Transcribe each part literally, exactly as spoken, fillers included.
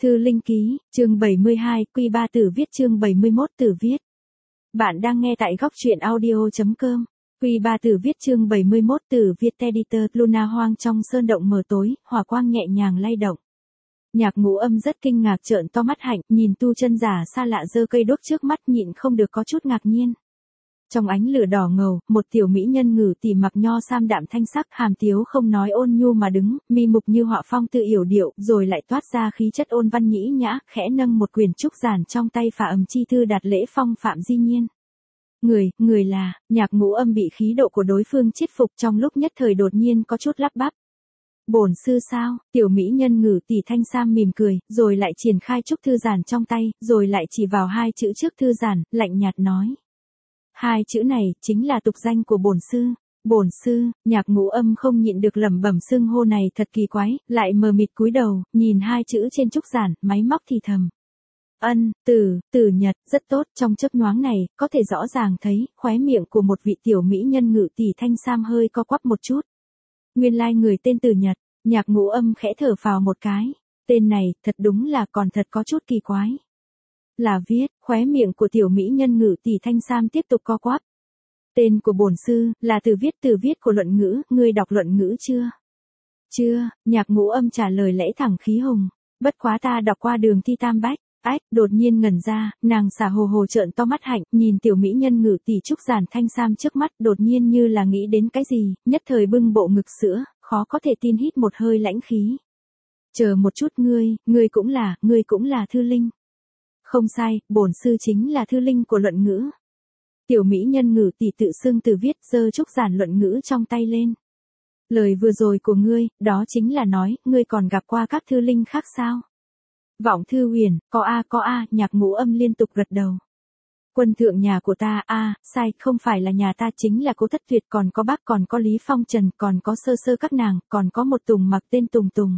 Thư Linh Ký, chương bảy mươi hai, Quy ba Tử viết chương bảy mươi mốt Tử viết. Bạn đang nghe tại góc truyện audio.com. Quy ba Tử viết chương bảy mươi mốt Tử viết editor. Luna hoang trong sơn động mờ tối, hỏa quang nhẹ nhàng lay động. Nhạc Ngũ Âm rất kinh ngạc trợn to mắt hạnh, nhìn tu chân giả xa lạ giơ cây đuốc trước mắt nhịn không được có chút ngạc nhiên. Trong ánh lửa đỏ ngầu, một tiểu mỹ nhân ngử tỉ mặc nho sam đạm thanh sắc, hàm tiếu không nói ôn nhu mà đứng, mi mục như họa phong tự yểu điệu, rồi lại toát ra khí chất ôn văn nhĩ nhã, khẽ nâng một quyển trúc giản trong tay phả ầm chi thư đạt lễ phong Phạm Di Nhiên. Người, người là, Nhạc Ngũ Âm bị khí độ của đối phương chiết phục, trong lúc nhất thời đột nhiên có chút lắp bắp. Bổn sư sao? Tiểu mỹ nhân ngử tỉ thanh sam mỉm cười, rồi lại triển khai trúc thư giản trong tay, rồi lại chỉ vào hai chữ trước thư giản, lạnh nhạt nói. Hai chữ này chính là tục danh của bổn sư. Bổn sư, Nhạc Ngũ Âm không nhịn được lẩm bẩm xưng hô này thật kỳ quái, lại mờ mịt cúi đầu, nhìn hai chữ trên trúc giản, máy móc thì thầm. Ân, Tử, Tử Nhật, rất tốt, trong chớp nhoáng này, có thể rõ ràng thấy, khóe miệng của một vị tiểu mỹ nhân ngự tỷ thanh sam hơi co quắp một chút. Nguyên lai người tên Tử Nhật, Nhạc Ngũ Âm khẽ thở phào một cái, tên này, thật đúng là còn thật có chút kỳ quái. Là viết, khóe miệng của tiểu mỹ nhân ngự tỷ thanh sam tiếp tục co quắp. Tên của bổn sư, là Tử viết Tử viết của luận ngữ, ngươi đọc luận ngữ chưa? Chưa, Nhạc Ngũ Âm trả lời lẽ thẳng khí hùng, bất quá ta đọc qua Đường Thi Tam Bách. Ách, đột nhiên ngẩn ra, nàng xả hồ hồ trợn to mắt hạnh, nhìn tiểu mỹ nhân ngự tỷ trúc giản thanh sam trước mắt, đột nhiên như là nghĩ đến cái gì, nhất thời bưng bộ ngực sữa, khó có thể tin hít một hơi lãnh khí. Chờ một chút ngươi, ngươi cũng là, ngươi cũng là Thư Linh. Không sai, bổn sư chính là Thư Linh của luận ngữ. Tiểu mỹ nhân ngử tỷ tự xưng Tử viết, giơ trúc giản luận ngữ trong tay lên. Lời vừa rồi của ngươi, đó chính là nói, ngươi còn gặp qua các Thư Linh khác sao? Vọng Thư Huyền, có a có a, Nhạc Ngũ Âm liên tục gật đầu. Quân thượng nhà của ta, a, sai, không phải là nhà ta, chính là Cố Thất Tuyệt, còn có bác, còn có Lý Phong Trần, còn có sơ sơ các nàng, còn có một Tùng mặc tên Tùng Tùng.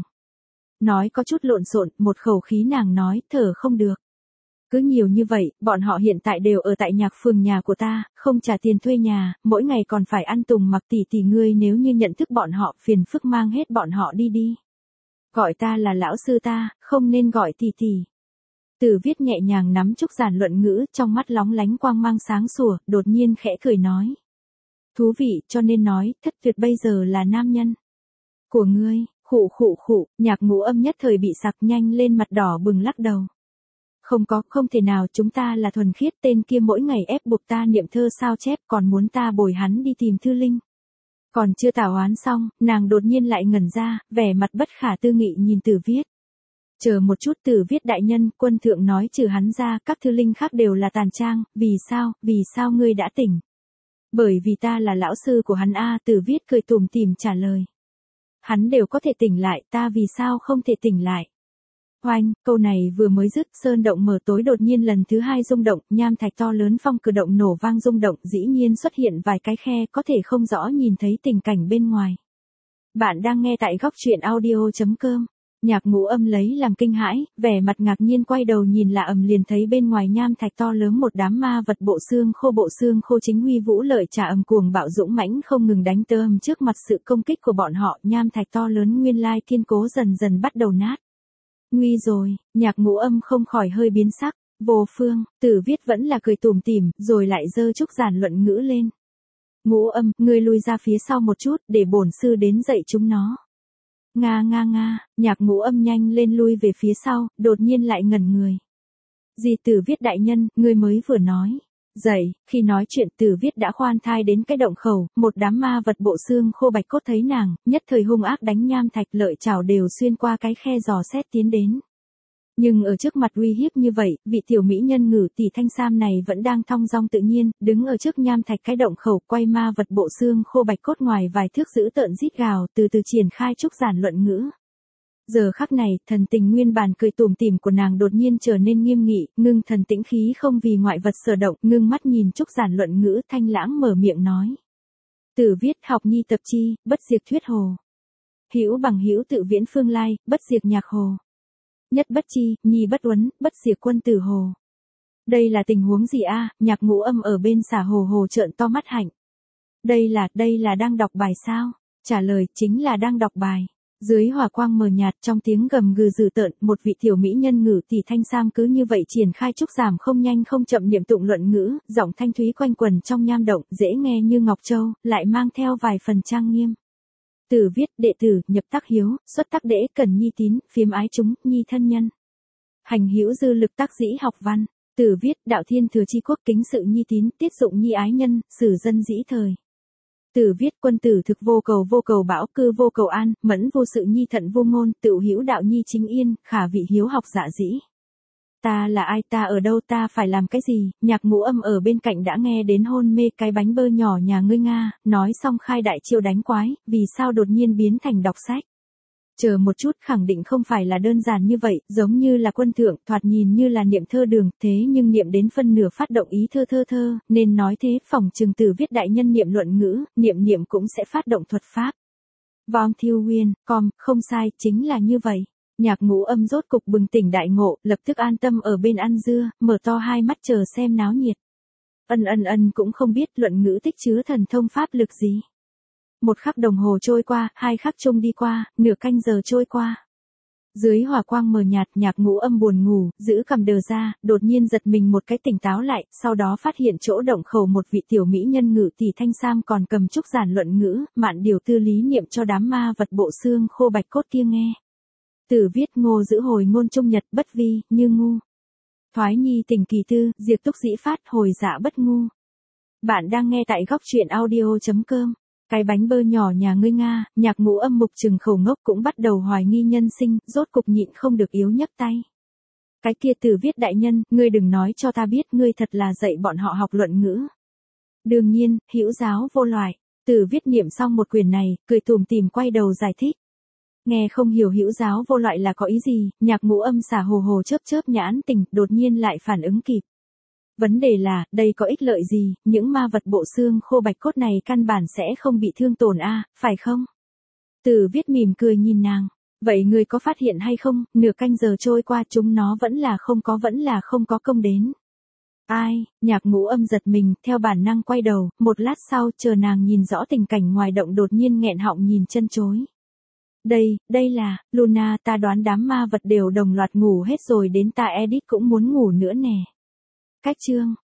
Nói có chút lộn xộn, một khẩu khí nàng nói, thở không được. Cứ nhiều như vậy, bọn họ hiện tại đều ở tại nhạc phường nhà của ta, không trả tiền thuê nhà, mỗi ngày còn phải ăn Tùng mặc tỷ tỷ ngươi, nếu như nhận thức bọn họ, phiền phức mang hết bọn họ đi đi. Gọi ta là lão sư ta, không nên gọi tỷ tỷ. Tử viết nhẹ nhàng nắm trúc giản luận ngữ, trong mắt lóng lánh quang mang sáng sủa, đột nhiên khẽ cười nói. Thú vị, cho nên nói, Thất Tuyệt bây giờ là nam nhân của ngươi. Khụ khụ khụ, Nhạc Ngũ Âm nhất thời bị sặc, nhanh lên mặt đỏ bừng lắc đầu. Không có, không thể nào, chúng ta là thuần khiết, tên kia mỗi ngày ép buộc ta niệm thơ sao chép, còn muốn ta bồi hắn đi tìm Thư Linh. Còn chưa tảo oán xong, nàng đột nhiên lại ngẩn ra, vẻ mặt bất khả tư nghị nhìn Tử viết. Chờ một chút, Tử viết đại nhân, quân thượng nói trừ hắn ra, các Thư Linh khác đều là tàn trang, vì sao, vì sao ngươi đã tỉnh? Bởi vì ta là lão sư của hắn a, Tử viết cười tủm tỉm trả lời. Hắn đều có thể tỉnh lại, ta vì sao không thể tỉnh lại? Oanh, câu này vừa mới dứt, sơn động mở tối đột nhiên lần thứ hai rung động, nham thạch to lớn phong cửa động nổ vang rung động, dĩ nhiên xuất hiện vài cái khe, có thể không rõ nhìn thấy tình cảnh bên ngoài. Bạn đang nghe tại góc truyện audio.com. Nhạc Ngũ Âm lấy làm kinh hãi, vẻ mặt ngạc nhiên quay đầu nhìn lạ ầm liền thấy bên ngoài nham thạch to lớn một đám ma vật bộ xương khô bộ xương khô chính huy vũ lợi trả ầm cuồng bạo dũng mãnh không ngừng đánh tơ ầm trước mặt sự công kích của bọn họ, nham thạch to lớn nguyên lai kiên cố dần dần bắt đầu nát. Nguy rồi, Nhạc Ngũ Âm không khỏi hơi biến sắc, vô phương, Tử viết vẫn là cười tủm tỉm, rồi lại giơ trúc giản luận ngữ lên. Ngũ Âm, ngươi lui ra phía sau một chút, để bổn sư đến dạy chúng nó. Nga nga nga, Nhạc Ngũ Âm nhanh lên lui về phía sau, đột nhiên lại ngẩn người. Gì Tử viết đại nhân, ngươi mới vừa nói. Dậy, khi nói chuyện Tử viết đã khoan thai đến cái động khẩu, một đám ma vật bộ xương khô bạch cốt thấy nàng, nhất thời hung ác đánh nham thạch lợi chảo đều xuyên qua cái khe dò xét tiến đến. Nhưng ở trước mặt uy hiếp như vậy, vị tiểu mỹ nhân ngử tỷ thanh sam này vẫn đang thong dong tự nhiên, đứng ở trước nham thạch cái động khẩu, quay ma vật bộ xương khô bạch cốt ngoài vài thước giữ tợn rít gào, từ từ triển khai trúc giản luận ngữ. Giờ khắc này, thần tình nguyên bản cười tủm tỉm của nàng đột nhiên trở nên nghiêm nghị, ngưng thần tĩnh khí không vì ngoại vật sở động, ngưng mắt nhìn trúc giản luận ngữ, thanh lãng mở miệng nói. Tử viết học nhi tập chi, bất diệt thuyết hồ. Hữu bằng hữu tự viễn phương lai, bất diệt nhạc hồ. Nhất bất chi, nhi bất uấn, bất diệt quân tử hồ. Đây là tình huống gì a? Nhạc Ngũ Âm ở bên xả hồ hồ trợn to mắt hạnh. Đây là, đây là đang đọc bài sao? Trả lời, chính là đang đọc bài. Dưới hỏa quang mờ nhạt trong tiếng gầm gừ dữ tợn, một vị tiểu mỹ nhân ngự tỷ thanh sam cứ như vậy triển khai trúc giảm không nhanh không chậm niệm tụng luận ngữ, giọng thanh thúy quanh quần trong nham động, dễ nghe như ngọc châu, lại mang theo vài phần trang nghiêm. Tử viết, đệ tử, nhập tác hiếu, xuất tác đễ, cần nhi tín, phiếm ái chúng, nhi thân nhân. Hành hữu dư lực tác dĩ học văn. Tử viết, đạo thiên thừa chi quốc kính sự nhi tín, tiết dụng nhi ái nhân, sử dân dĩ thời. Tử viết, quân tử thực vô cầu vô cầu bão, cư vô cầu an, mẫn vô sự nhi thận vô ngôn, tự hữu đạo nhi chính yên, khả vị hiếu học dạ dĩ. Ta là ai, ta ở đâu, ta phải làm cái gì? Nhạc Ngũ Âm ở bên cạnh đã nghe đến hôn mê cái bánh bơ nhỏ nhà ngươi Nga, nói xong khai đại chiêu đánh quái, vì sao đột nhiên biến thành đọc sách. Chờ một chút, khẳng định không phải là đơn giản như vậy, giống như là quân thượng, thoạt nhìn như là niệm thơ đường, thế nhưng niệm đến phân nửa phát động ý thơ thơ thơ, nên nói thế, phòng trường Tử viết đại nhân niệm luận ngữ, niệm niệm cũng sẽ phát động thuật pháp. Vong Thiêu Nguyên, com, không sai, chính là như vậy. Nhạc Ngũ Âm rốt cục bừng tỉnh đại ngộ, lập tức an tâm ở bên ăn dưa, mở to hai mắt chờ xem náo nhiệt. Ân ân ân cũng không biết luận ngữ tích chứa thần thông pháp lực gì. Một khắc đồng hồ trôi qua, hai khắc chung đi qua, nửa canh giờ trôi qua. Dưới hỏa quang mờ nhạt, Nhạc Ngũ Âm buồn ngủ, giữ cằm đờ ra, đột nhiên giật mình một cái tỉnh táo lại, sau đó phát hiện chỗ động khẩu một vị tiểu mỹ nhân ngự tỷ thanh sam còn cầm trúc giản luận ngữ, mạn điều tư lý niệm cho đám ma vật bộ xương khô bạch cốt kia nghe. Tử viết, ngô giữ hồi ngôn trung nhật, bất vi, như ngu. Thoái nhi tình kỳ tư, diệt túc dĩ phát, hồi dạ bất ngu. Bạn đang nghe tại góc truyện audio chấm com. Cái bánh bơ nhỏ nhà ngươi Nga, Nhạc Ngũ Âm mục trừng khẩu ngốc cũng bắt đầu hoài nghi nhân sinh, rốt cục nhịn không được yếu nhấc tay. Cái kia Tử viết đại nhân, ngươi đừng nói cho ta biết ngươi thật là dạy bọn họ học luận ngữ. Đương nhiên, hữu giáo vô loại. Tử viết niệm xong một quyển này, cười tủm tỉm quay đầu giải thích. Nghe không hiểu hữu giáo vô loại là có ý gì, Nhạc Ngũ Âm xả hồ hồ chớp chớp nhãn tình, đột nhiên lại phản ứng kịp. Vấn đề là, đây có ích lợi gì, những ma vật bộ xương khô bạch cốt này căn bản sẽ không bị thương tổn a, à, phải không? Tử viết mỉm cười nhìn nàng, vậy người có phát hiện hay không, nửa canh giờ trôi qua chúng nó vẫn là không có vẫn là không có công đến. Ai, Nhạc Ngũ Âm giật mình, theo bản năng quay đầu, một lát sau chờ nàng nhìn rõ tình cảnh ngoài động đột nhiên nghẹn họng nhìn chân chối. Đây, đây là, Luna, ta đoán đám ma vật đều đồng loạt ngủ hết rồi đến ta Edith cũng muốn ngủ nữa nè. Cách chương